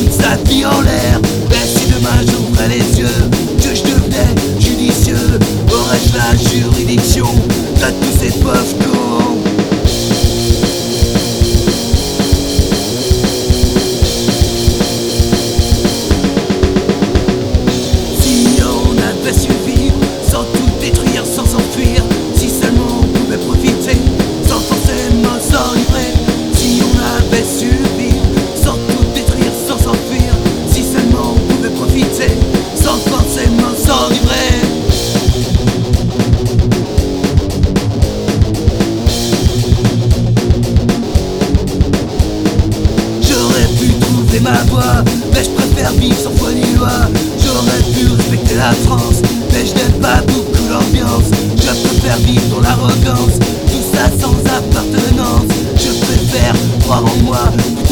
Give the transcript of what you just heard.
foutre sa vie en l'air. Mais si demain j'ouvrais les yeux, que je devenais judicieux, aurais-je la juridiction de tous ces pauvres cons? Si on avait su vivre sans tout détruire, sans s'enfuir, si seulement on pouvait profiter sans forcément s'enivrer. Si on avait su vivre sans tout détruire, sans s'enfuir, si seulement on pouvait profiter sans forcément s'enivrer. J'aurais pu trouver ma voie, mais je préfère vivre sans foi ni loi. J'aurais pu respecter la France, mais je n'aime pas beaucoup l'ambiance. Je préfère vivre dans l'arrogance, tout ça sans appartenance. Je préfère croire en moi